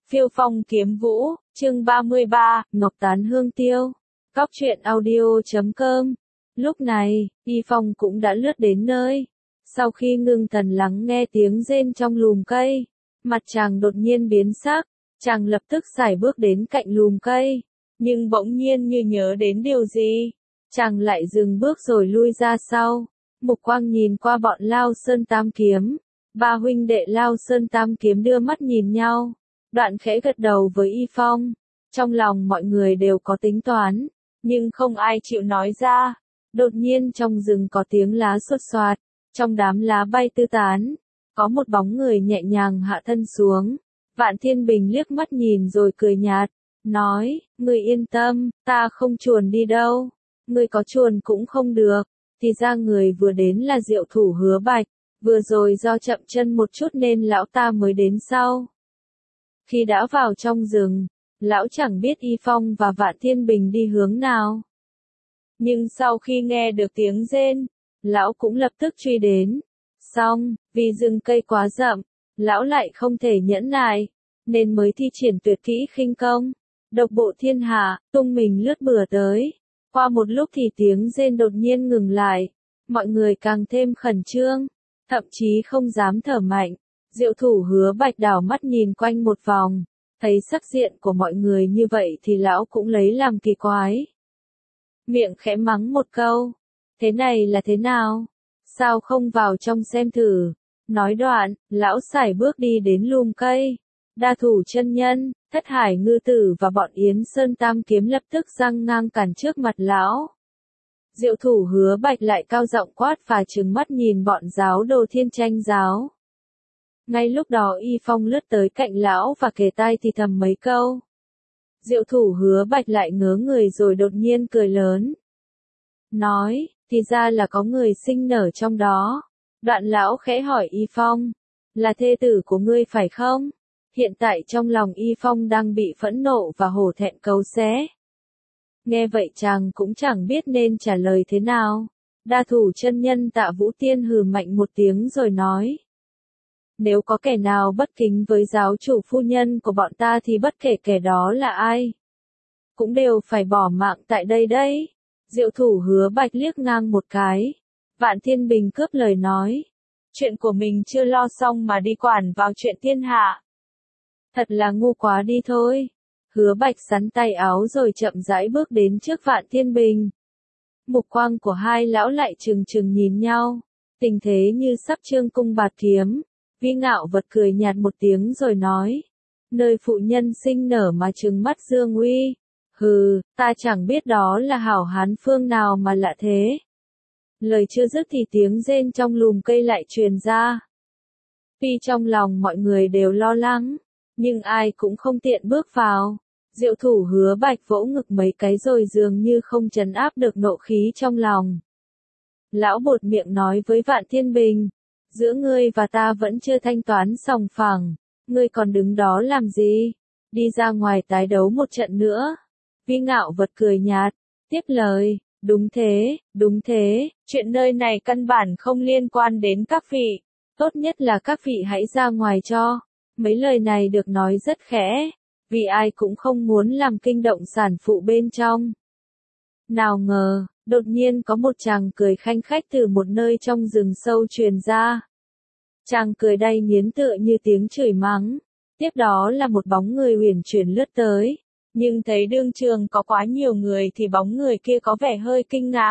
Phiêu phong kiếm vũ, chương 33, Ngọc Tán Hương Tiêu. Góc truyện audio.com. Lúc này, Y Phong cũng đã lướt đến nơi. Sau khi ngưng thần lắng nghe tiếng rên trong lùm cây, mặt chàng đột nhiên biến sắc, chàng lập tức sải bước đến cạnh lùm cây. Nhưng bỗng nhiên như nhớ đến điều gì, chàng lại dừng bước rồi lui ra sau. Mục quang nhìn qua bọn Lao Sơn Tam Kiếm. Ba huynh đệ Lao Sơn Tam Kiếm đưa mắt nhìn nhau. Đoạn khẽ gật đầu với Y Phong. Trong lòng mọi người đều có tính toán, nhưng không ai chịu nói ra. Đột nhiên trong rừng có tiếng lá xột xoạt, trong đám lá bay tứ tán, có một bóng người nhẹ nhàng hạ thân xuống. Vạn Thiên Bình liếc mắt nhìn rồi cười nhạt, nói, ngươi yên tâm, ta không chuồn đi đâu, ngươi có chuồn cũng không được. Thì ra người vừa đến là Diệu Thủ Hứa Bạch, vừa rồi do chậm chân một chút nên lão ta mới đến sau. Khi đã vào trong rừng, lão chẳng biết Y Phong và Vạn Thiên Bình đi hướng nào. Nhưng sau khi nghe được tiếng rên, lão cũng lập tức truy đến. Xong, vì rừng cây quá rậm, lão lại không thể nhẫn nại, nên mới thi triển tuyệt kỹ khinh công. Độc bộ thiên hạ, tung mình lướt bừa tới. Qua một lúc thì tiếng rên đột nhiên ngừng lại, mọi người càng thêm khẩn trương, thậm chí không dám thở mạnh. Diệu Thủ Hứa Bạch đảo mắt nhìn quanh một vòng, thấy sắc diện của mọi người như vậy thì lão cũng lấy làm kỳ quái. Miệng khẽ mắng một câu, thế này là thế nào? Sao không vào trong xem thử? Nói đoạn, lão sải bước đi đến lùm cây. Đa Thủ chân nhân, Thất Hải ngư tử và bọn Yến Sơn Tam Kiếm lập tức giăng ngang cản trước mặt lão. Diệu Thủ Hứa Bạch lại cao giọng quát và trừng mắt nhìn bọn giáo đồ Thiên Tranh giáo. Ngay lúc đó Y Phong lướt tới cạnh lão và kề tai thì thầm mấy câu. Diệu Thủ Hứa Bạch lại ngớ người rồi đột nhiên cười lớn. Nói, thì ra là có người sinh nở trong đó. Đoạn lão khẽ hỏi Y Phong, là thê tử của ngươi phải không? Hiện tại trong lòng Y Phong đang bị phẫn nộ và hổ thẹn cấu xé. Nghe vậy chàng cũng chẳng biết nên trả lời thế nào. Đa Thủ chân nhân Tạ Vũ Tiên hừ mạnh một tiếng rồi nói. Nếu có kẻ nào bất kính với giáo chủ phu nhân của bọn ta thì bất kể kẻ đó là ai, cũng đều phải bỏ mạng tại đây đấy. Diệu Thủ Hứa Bạch liếc ngang một cái. Vạn Thiên Bình cướp lời nói. Chuyện của mình chưa lo xong mà đi quản vào chuyện thiên hạ. Thật là ngu quá đi thôi. Hứa Bạch sắn tay áo rồi chậm rãi bước đến trước Vạn Thiên Bình. Mục quang của hai lão lại trừng trừng nhìn nhau. Tình thế như sắp trương cung bạt kiếm. Vi Ngạo Vật cười nhạt một tiếng rồi nói. Nơi phụ nhân sinh nở mà trừng mắt dương uy. Hừ, ta chẳng biết đó là hảo hán phương nào mà lạ thế. Lời chưa dứt thì tiếng rên trong lùm cây lại truyền ra. Tuy trong lòng mọi người đều lo lắng, nhưng ai cũng không tiện bước vào. Diệu Thủ Hứa Bạch vỗ ngực mấy cái rồi dường như không trấn áp được nộ khí trong lòng. Lão bột miệng nói với Vạn Thiên Bình. Giữa ngươi và ta vẫn chưa thanh toán sòng phẳng, ngươi còn đứng đó làm gì? Đi ra ngoài tái đấu một trận nữa. Vi Ngạo Vật cười nhạt, tiếp lời, đúng thế, chuyện nơi này căn bản không liên quan đến các vị, tốt nhất là các vị hãy ra ngoài cho. Mấy lời này được nói rất khẽ, vì ai cũng không muốn làm kinh động sản phụ bên trong. Nào ngờ, đột nhiên có một chàng cười khanh khách từ một nơi trong rừng sâu truyền ra. Chàng cười đay nghiến tựa như tiếng chửi mắng. Tiếp đó là một bóng người uyển chuyển lướt tới. Nhưng thấy đương trường có quá nhiều người thì bóng người kia có vẻ hơi kinh ngạc.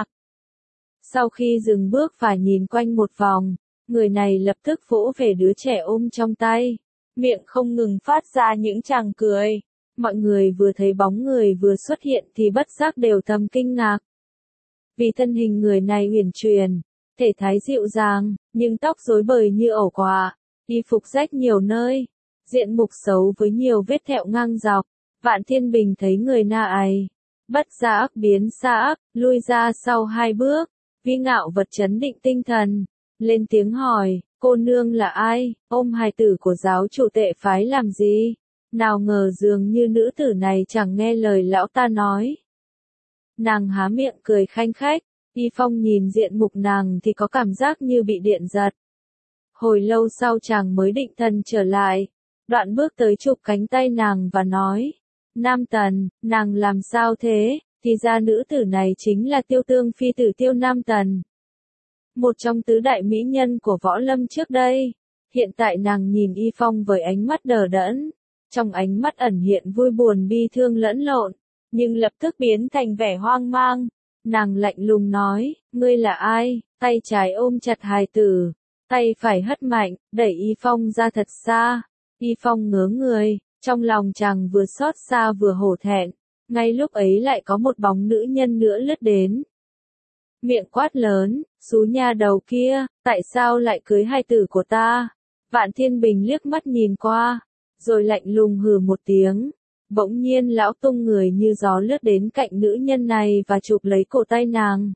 Sau khi dừng bước và nhìn quanh một vòng, người này lập tức vỗ về đứa trẻ ôm trong tay. Miệng không ngừng phát ra những tràng cười. Mọi người vừa thấy bóng người vừa xuất hiện thì bất giác đều thầm kinh ngạc. Vì thân hình người này uyển chuyển, thể thái dịu dàng, nhưng tóc rối bời như ổ quạ, y phục rách nhiều nơi, diện mục xấu với nhiều vết thẹo ngang dọc. Vạn Thiên Bình thấy người na ấy, bất giác biến sắc, lui ra sau hai bước. Vi Ngạo Vật trấn định tinh thần, lên tiếng hỏi, cô nương là ai, ôm hài tử của giáo chủ tệ phái làm gì? Nào ngờ dường như nữ tử này chẳng nghe lời lão ta nói. Nàng há miệng cười khanh khách, Y Phong nhìn diện mục nàng thì có cảm giác như bị điện giật. Hồi lâu sau chàng mới định thần trở lại, Đoạn bước tới chụp cánh tay nàng và nói, Nam Tần, nàng làm sao thế, thì ra nữ tử này chính là Tiêu Tương phi tử Tiêu Nam Tần. Một trong tứ đại mỹ nhân của võ lâm trước đây. Hiện tại nàng nhìn Y Phong với ánh mắt đờ đẫn, trong ánh mắt ẩn hiện vui buồn bi thương lẫn lộn, nhưng lập tức biến thành vẻ hoang mang. Nàng lạnh lùng nói, ngươi là ai? Tay trái ôm chặt hài tử, tay phải hất mạnh, đẩy Y Phong ra thật xa. Y Phong ngớ người, trong lòng chàng vừa xót xa vừa hổ thẹn. Ngay lúc ấy lại có một bóng nữ nhân nữa lướt đến. Miệng quát lớn, xú nha đầu kia, tại sao lại cưới hài tử của ta? Vạn Thiên Bình liếc mắt nhìn qua, rồi lạnh lùng hừ một tiếng. Bỗng nhiên lão tung người như gió lướt đến cạnh nữ nhân này và chụp lấy cổ tay nàng.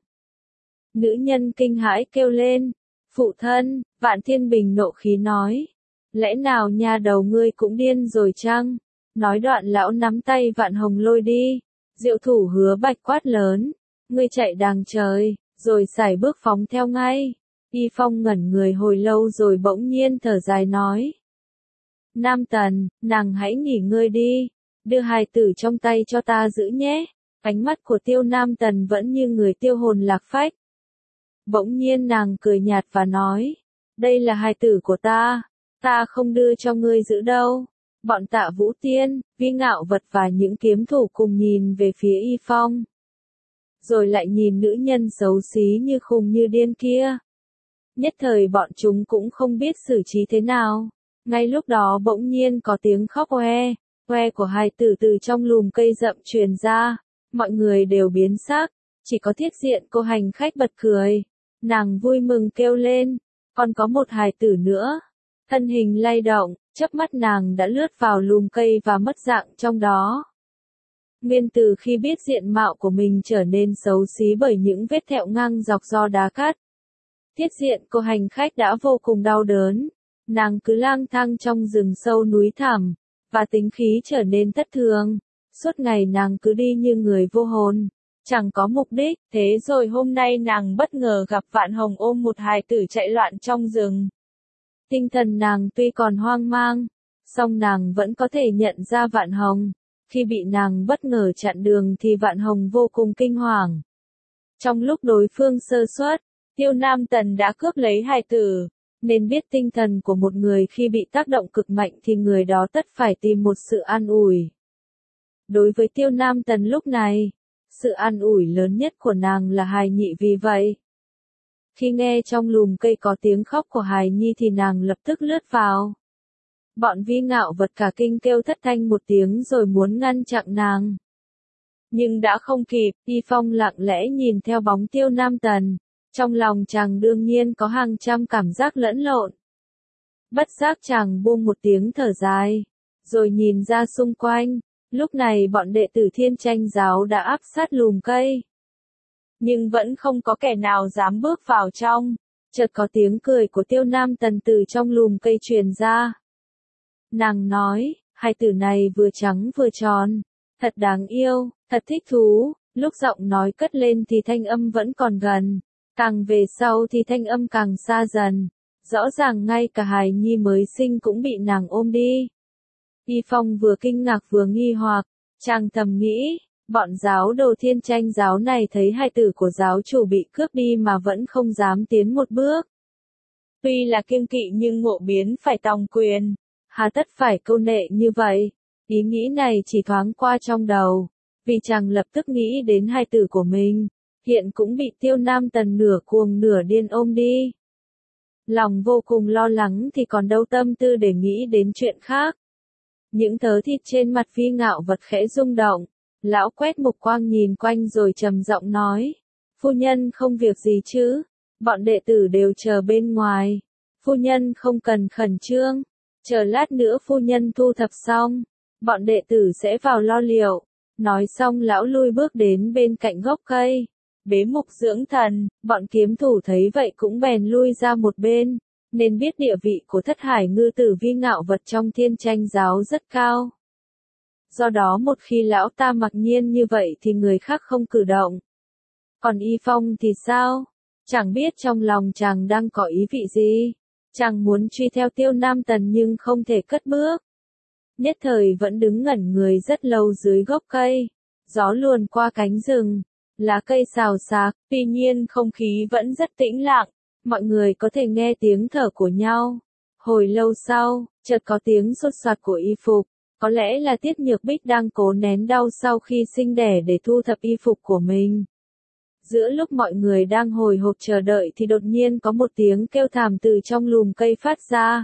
Nữ nhân kinh hãi kêu lên, phụ thân, Vạn Thiên Bình nộ khí nói. Lẽ nào nha đầu ngươi cũng điên rồi chăng? Nói đoạn lão nắm tay Vạn Hồng lôi đi. Diệu thủ Hứa Bạch quát lớn, ngươi chạy đàng trời, rồi sải bước phóng theo ngay. Y Phong ngẩn người hồi lâu rồi bỗng nhiên thở dài nói. Nam Tần, nàng hãy nghỉ ngơi đi, đưa hài tử trong tay cho ta giữ nhé. Ánh mắt của Tiêu Nam Tần vẫn như người tiêu hồn lạc phách. Bỗng nhiên nàng cười nhạt và nói, đây là hài tử của ta không đưa cho ngươi giữ đâu. Bọn Tạ Vũ Tiên, Vi Ngạo Vật và những kiếm thủ cùng nhìn về phía Y Phong. Rồi lại nhìn nữ nhân xấu xí như khùng như điên kia. Nhất thời bọn chúng cũng không biết xử trí thế nào. Ngay lúc đó bỗng nhiên có tiếng khóc oe của hài tử từ trong lùm cây rậm truyền ra. Mọi người đều biến sắc, chỉ có Thiết Diện cô hành khách bật cười. Nàng vui mừng kêu lên, còn có một hài tử nữa. Thân hình lay động, chớp mắt nàng đã lướt vào lùm cây và mất dạng trong đó. Nguyên từ khi biết diện mạo của mình trở nên xấu xí bởi những vết thẹo ngang dọc do đá cát. Thiết Diện cô hành khách đã vô cùng đau đớn. Nàng cứ lang thang trong rừng sâu núi thẳm, và tính khí trở nên thất thường. Suốt ngày nàng cứ đi như người vô hồn, chẳng có mục đích. Thế rồi hôm nay nàng bất ngờ gặp Vạn Hồng ôm một hài tử chạy loạn trong rừng. Tinh thần nàng tuy còn hoang mang, song nàng vẫn có thể nhận ra Vạn Hồng. Khi bị nàng bất ngờ chặn đường thì Vạn Hồng vô cùng kinh hoàng. Trong lúc đối phương sơ suất, Tiêu Nam Tần đã cướp lấy hài tử. Nên biết tinh thần của một người khi bị tác động cực mạnh thì người đó tất phải tìm một sự an ủi. Đối với Tiêu Nam Tần lúc này, sự an ủi lớn nhất của nàng là hài nhị vì vậy. Khi nghe trong lùm cây có tiếng khóc của hài nhi thì nàng lập tức lướt vào. Bọn Vi Ngạo Vật cả kinh kêu thất thanh một tiếng rồi muốn ngăn chặn nàng. Nhưng đã không kịp, Y Phong lặng lẽ nhìn theo bóng Tiêu Nam Tần. Trong lòng chàng đương nhiên có hàng trăm cảm giác lẫn lộn. Bất giác chàng buông một tiếng thở dài, rồi nhìn ra xung quanh. Lúc này bọn đệ tử Thiên Tranh giáo đã áp sát lùm cây. Nhưng vẫn không có kẻ nào dám bước vào trong. Chợt có tiếng cười của Tiêu Nam Tần từ trong lùm cây truyền ra. Nàng nói, hài tử này vừa trắng vừa tròn, thật đáng yêu, thật thích thú. Lúc giọng nói cất lên thì thanh âm vẫn còn gần. Càng về sau thì thanh âm càng xa dần. Rõ ràng ngay cả hài nhi mới sinh cũng bị nàng ôm đi. Y Phong vừa kinh ngạc vừa nghi hoặc, chàng thầm nghĩ, bọn giáo đồ Thiên Tranh giáo này thấy hài tử của giáo chủ bị cướp đi mà vẫn không dám tiến một bước. Tuy là kiêng kỵ nhưng ngộ biến phải tòng quyền, hà tất phải câu nệ như vậy. Ý nghĩ này chỉ thoáng qua trong đầu, vì chàng lập tức nghĩ đến hài tử của mình. Hiện cũng bị Tiêu Nam Tần nửa cuồng nửa điên ôm đi. Lòng vô cùng lo lắng thì còn đâu tâm tư để nghĩ đến chuyện khác. Những thớ thịt trên mặt Vi Ngạo Vật khẽ rung động. Lão quét mục quang nhìn quanh rồi trầm giọng nói. Phu nhân không việc gì chứ? Bọn đệ tử đều chờ bên ngoài. Phu nhân không cần khẩn trương. Chờ lát nữa phu nhân thu thập xong, bọn đệ tử sẽ vào lo liệu. Nói xong lão lui bước đến bên cạnh gốc cây. Bế mục dưỡng thần, bọn kiếm thủ thấy vậy cũng bèn lui ra một bên, nên biết địa vị của Thất Hải ngư tử Vi Ngạo Vật trong Thiên Tranh giáo rất cao. Do đó một khi lão ta mặc nhiên như vậy thì người khác không cử động. Còn Y Phong thì sao? Chẳng biết trong lòng chàng đang có ý vị gì. Chàng muốn truy theo Tiêu Nam Tần nhưng không thể cất bước. nhất thời vẫn đứng ngẩn người rất lâu dưới gốc cây. Gió luồn qua cánh rừng, lá cây xào xạc, tuy nhiên không khí vẫn rất tĩnh lặng, mọi người có thể nghe tiếng thở của nhau. Hồi lâu sau, chợt có tiếng sột soạt của y phục, có lẽ là Tiết Nhược Bích đang cố nén đau sau khi sinh đẻ để thu thập y phục của mình. Giữa lúc mọi người đang hồi hộp chờ đợi thì đột nhiên có một tiếng kêu thảm từ trong lùm cây phát ra.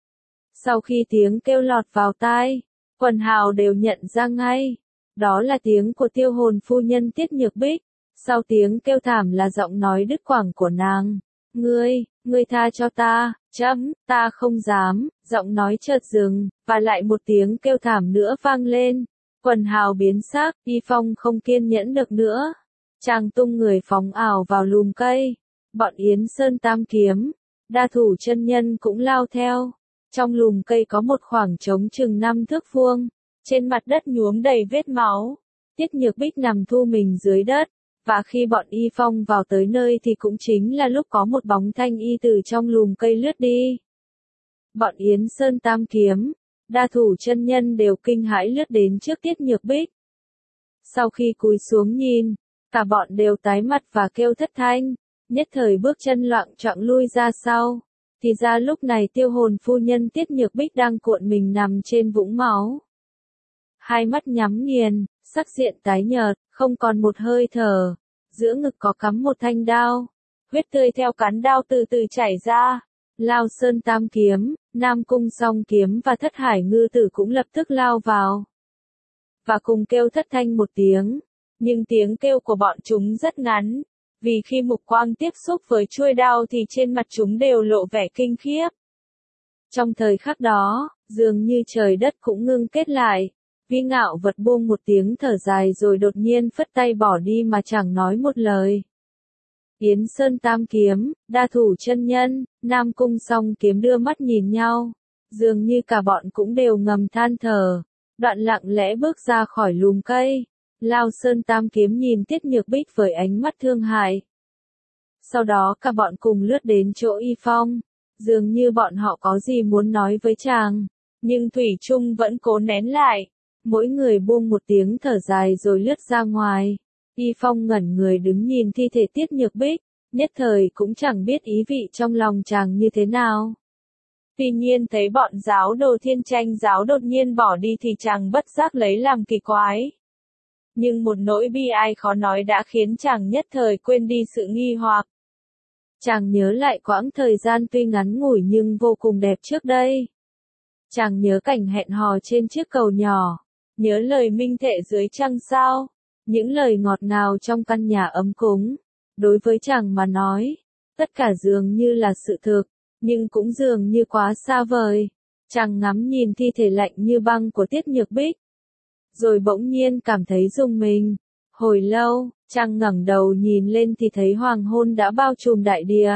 Sau khi tiếng kêu lọt vào tai, quần hào đều nhận ra ngay. Đó là tiếng của tiêu hồn phu nhân Tiết Nhược Bích. Sau tiếng kêu thảm là giọng nói đứt quãng của nàng. Ngươi tha cho ta, ta không dám, giọng nói chợt dừng, và lại một tiếng kêu thảm nữa vang lên. Quần hào biến sắc, Y Phong không kiên nhẫn được nữa. Chàng tung người phóng ảo vào lùm cây. Bọn Yến Sơn Tam Kiếm, Đa Thủ chân nhân cũng lao theo. Trong lùm cây có một khoảng trống chừng 5 thước vuông. Trên mặt đất nhuốm đầy vết máu. Tiết Nhược Bích nằm thu mình dưới đất. Và khi bọn Y Phong vào tới nơi thì cũng chính là lúc có một bóng thanh y từ trong lùm cây lướt đi. Bọn Yến Sơn Tam Kiếm, Đa Thủ chân nhân đều kinh hãi lướt đến trước Tiết Nhược Bích. Sau khi cúi xuống nhìn, cả bọn đều tái mặt và kêu thất thanh, nhất thời bước chân loạng choạng lui ra sau. Thì ra lúc này tiêu hồn phu nhân Tiết Nhược Bích đang cuộn mình nằm trên vũng máu. Hai mắt nhắm nghiền, sắc diện tái nhợt, không còn một hơi thở. Giữa ngực có cắm một thanh đao. Huyết tươi theo cán đao từ từ chảy ra. Lao Sơn Tam Kiếm, Nam Cung Song Kiếm và Thất Hải Ngư Tử cũng lập tức lao vào. Và cùng kêu thất thanh một tiếng. Nhưng tiếng kêu của bọn chúng rất ngắn. Vì khi mục quang tiếp xúc với chuôi đao thì trên mặt chúng đều lộ vẻ kinh khiếp. Trong thời khắc đó, dường như trời đất cũng ngưng kết lại. Vi Ngạo Vật buông một tiếng thở dài rồi đột nhiên phất tay bỏ đi mà chẳng nói một lời. Yến Sơn Tam Kiếm, Đa Thủ chân nhân, Nam Cung Song Kiếm đưa mắt nhìn nhau. Dường như cả bọn cũng đều ngầm than thở. Đoạn lặng lẽ bước ra khỏi lùm cây. Lao Sơn Tam Kiếm nhìn Tiết Nhược Bích với ánh mắt thương hại. Sau đó cả bọn cùng lướt đến chỗ Y Phong. Dường như bọn họ có gì muốn nói với chàng. Nhưng Thủy Trung vẫn cố nén lại. Mỗi người buông một tiếng thở dài rồi lướt ra ngoài. Y Phong ngẩn người đứng nhìn thi thể Tiết Nhược Bích, nhất thời cũng chẳng biết ý vị trong lòng chàng như thế nào. Tuy nhiên thấy bọn giáo đồ Thiên Tranh giáo đột nhiên bỏ đi thì chàng bất giác lấy làm kỳ quái. Nhưng một nỗi bi ai khó nói đã khiến chàng nhất thời quên đi sự nghi hoặc. Chàng nhớ lại quãng thời gian tuy ngắn ngủi nhưng vô cùng đẹp trước đây. Chàng nhớ cảnh hẹn hò trên chiếc cầu nhỏ. Nhớ lời minh thệ dưới trăng sao, những lời ngọt ngào trong căn nhà ấm cúng. Đối với chàng mà nói, tất cả dường như là sự thực, nhưng cũng dường như quá xa vời. Chàng ngắm nhìn thi thể lạnh như băng của Tiết Nhược Bích. Rồi bỗng nhiên cảm thấy rùng mình. Hồi lâu, chàng ngẩng đầu nhìn lên thì thấy hoàng hôn đã bao trùm đại địa.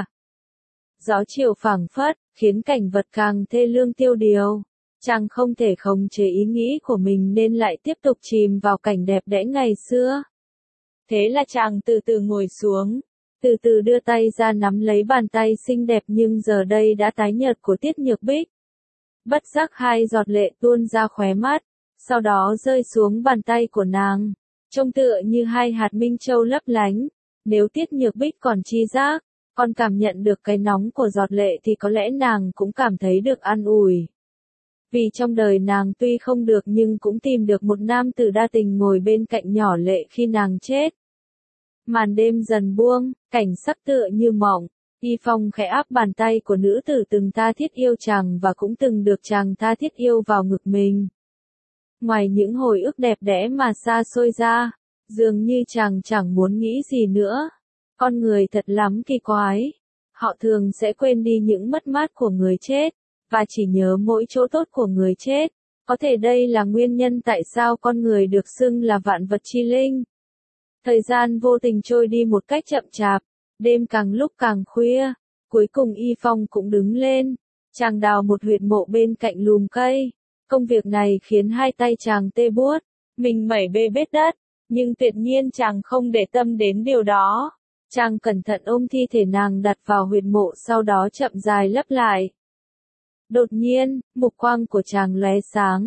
Gió chiều phảng phất, khiến cảnh vật càng thê lương tiêu điều. Chàng không thể khống chế ý nghĩ của mình nên lại tiếp tục chìm vào cảnh đẹp đẽ ngày xưa. Thế là chàng từ từ ngồi xuống, từ từ đưa tay ra nắm lấy bàn tay xinh đẹp nhưng giờ đây đã tái nhợt của Tiết Nhược Bích. Bất giác hai giọt lệ tuôn ra khóe mắt, sau đó rơi xuống bàn tay của nàng, trông tựa như hai hạt minh châu lấp lánh. Nếu Tiết Nhược Bích còn tri giác, còn cảm nhận được cái nóng của giọt lệ thì có lẽ nàng cũng cảm thấy được an ủi. Vì trong đời nàng tuy không được nhưng cũng tìm được một nam tử đa tình ngồi bên cạnh nhỏ lệ khi nàng chết. Màn đêm dần buông, cảnh sắc tựa như mộng. Y Phong khẽ áp bàn tay của nữ tử từng tha thiết yêu chàng và cũng từng được chàng tha thiết yêu vào ngực mình. Ngoài những hồi ức đẹp đẽ mà xa xôi ra, dường như chàng chẳng muốn nghĩ gì nữa. Con người thật lắm kỳ quái. Họ thường sẽ quên đi những mất mát của người chết, và chỉ nhớ mỗi chỗ tốt của người chết. Có thể đây là nguyên nhân tại sao con người được xưng là vạn vật chi linh. Thời gian vô tình trôi đi một cách chậm chạp, đêm càng lúc càng khuya, cuối cùng Y Phong cũng đứng lên. Chàng đào một huyệt mộ bên cạnh lùm cây. Công việc này khiến hai tay chàng tê buốt, mình mẩy bê bết đất, nhưng tuyệt nhiên chàng không để tâm đến điều đó. Chàng cẩn thận ôm thi thể nàng đặt vào huyệt mộ sau đó chậm rãi lấp lại. Đột nhiên, mục quang của chàng lóe sáng,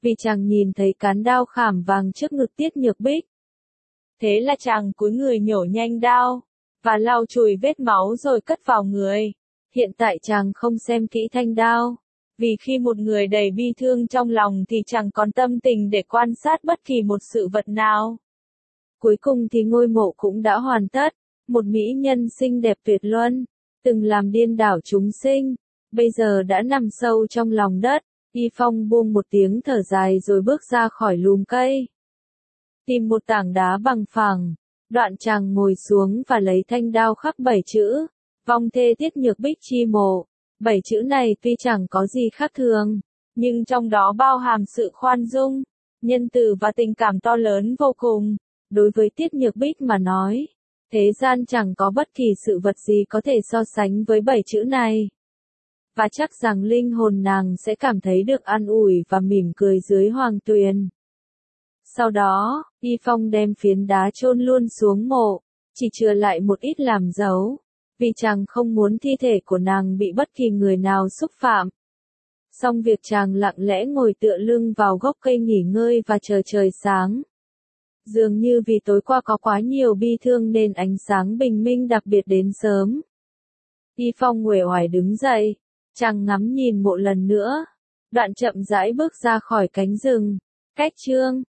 vì chàng nhìn thấy cán đao khảm vàng trước ngực Tiết Nhược Bích. Thế là chàng cúi người nhổ nhanh đao, và lau chùi vết máu rồi cất vào người. Hiện tại chàng không xem kỹ thanh đao, vì khi một người đầy bi thương trong lòng thì chẳng còn tâm tình để quan sát bất kỳ một sự vật nào. Cuối cùng thì ngôi mộ cũng đã hoàn tất, một mỹ nhân xinh đẹp tuyệt luân, từng làm điên đảo chúng sinh, bây giờ đã nằm sâu trong lòng đất. Y Phong buông một tiếng thở dài rồi bước ra khỏi lùm cây. Tìm một tảng đá bằng phẳng, đoạn chàng ngồi xuống và lấy thanh đao khắc 7 chữ, vong thê Tiết Nhược Bích chi mộ. 7 chữ này tuy chẳng có gì khác thường, nhưng trong đó bao hàm sự khoan dung, nhân từ và tình cảm to lớn vô cùng. Đối với Tiết Nhược Bích mà nói, thế gian chẳng có bất kỳ sự vật gì có thể so sánh với 7 chữ này. Và chắc rằng linh hồn nàng sẽ cảm thấy được an ủi và mỉm cười dưới hoàng tuyền. Sau đó, Y Phong đem phiến đá chôn luôn xuống mộ, chỉ chừa lại một ít làm dấu, vì chàng không muốn thi thể của nàng bị bất kỳ người nào xúc phạm. Xong việc chàng lặng lẽ ngồi tựa lưng vào gốc cây nghỉ ngơi và chờ trời sáng. Dường như vì tối qua có quá nhiều bi thương nên ánh sáng bình minh đặc biệt đến sớm. Y Phong uể oải đứng dậy, chàng ngắm nhìn mộ lần nữa, đoạn chậm rãi bước ra khỏi cánh rừng. Cách chương